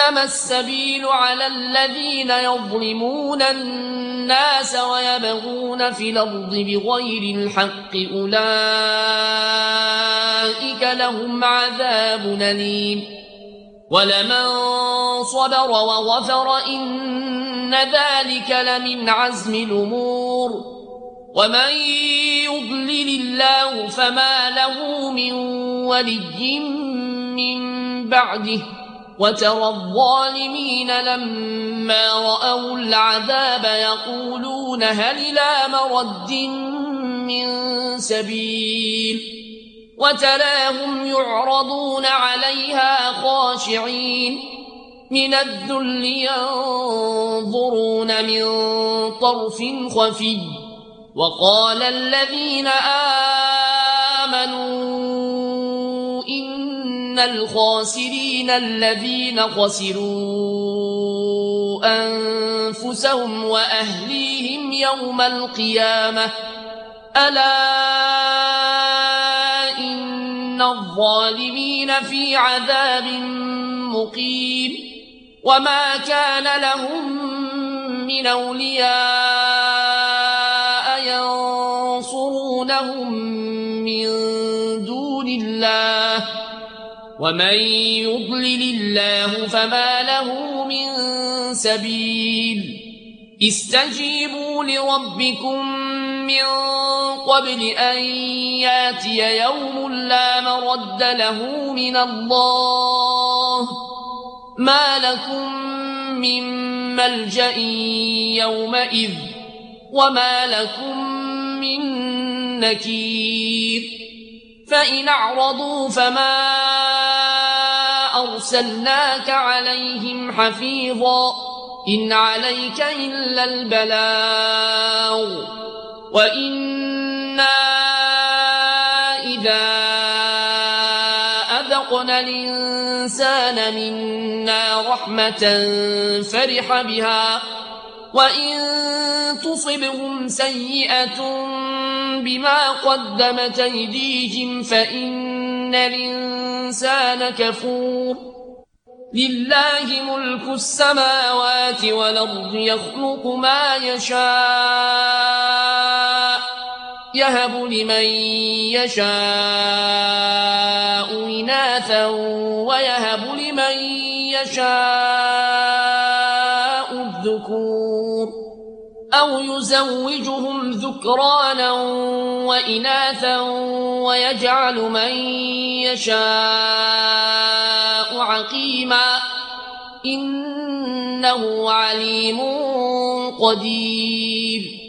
إنما السبيل على الذين يظلمون الناس ويبغون في الأرض بغير الحق أولئك لهم عذاب أليم ولمن صبر وغفر إن ذلك لمن عزم الأمور ومن يضلل الله فما له من ولي من بعده وترى الظالمين لما رأوا العذاب يقولون هل إلى مرد من سبيل وتراهم يعرضون عليها خاشعين من الذل ينظرون من طرف خفي وقال الذين آمنوا إن الخاسرين الذين خسروا أنفسهم وأهليهم يوم القيامة ألا إن الظالمين في عذاب مقيم وما كان لهم من أولياء ينصرونهم من دون الله ومن يضلل الله فما له من سبيل استجيبوا لربكم من قبل أن ياتي يوم لا مرد له من الله ما لكم من ملجأ يومئذ وما لكم من نكير فإن أعرضوا فما أرسلناك عليهم حفيظا إن عليك إلا البلاغ وإنا إذا أذقنا الإنسان منا رحمة فرح بها وإن تصبهم سيئة بما قدمت أيديهم فإن الإنسان كفور لله ملك السماوات والأرض يخلق ما يشاء يهب لمن يشاء إناثا ويهب لمن يشاء الذكور أو يزوجهم ذكرانا وإناثا ويجعل من يشاء عقيما إنه عليم قدير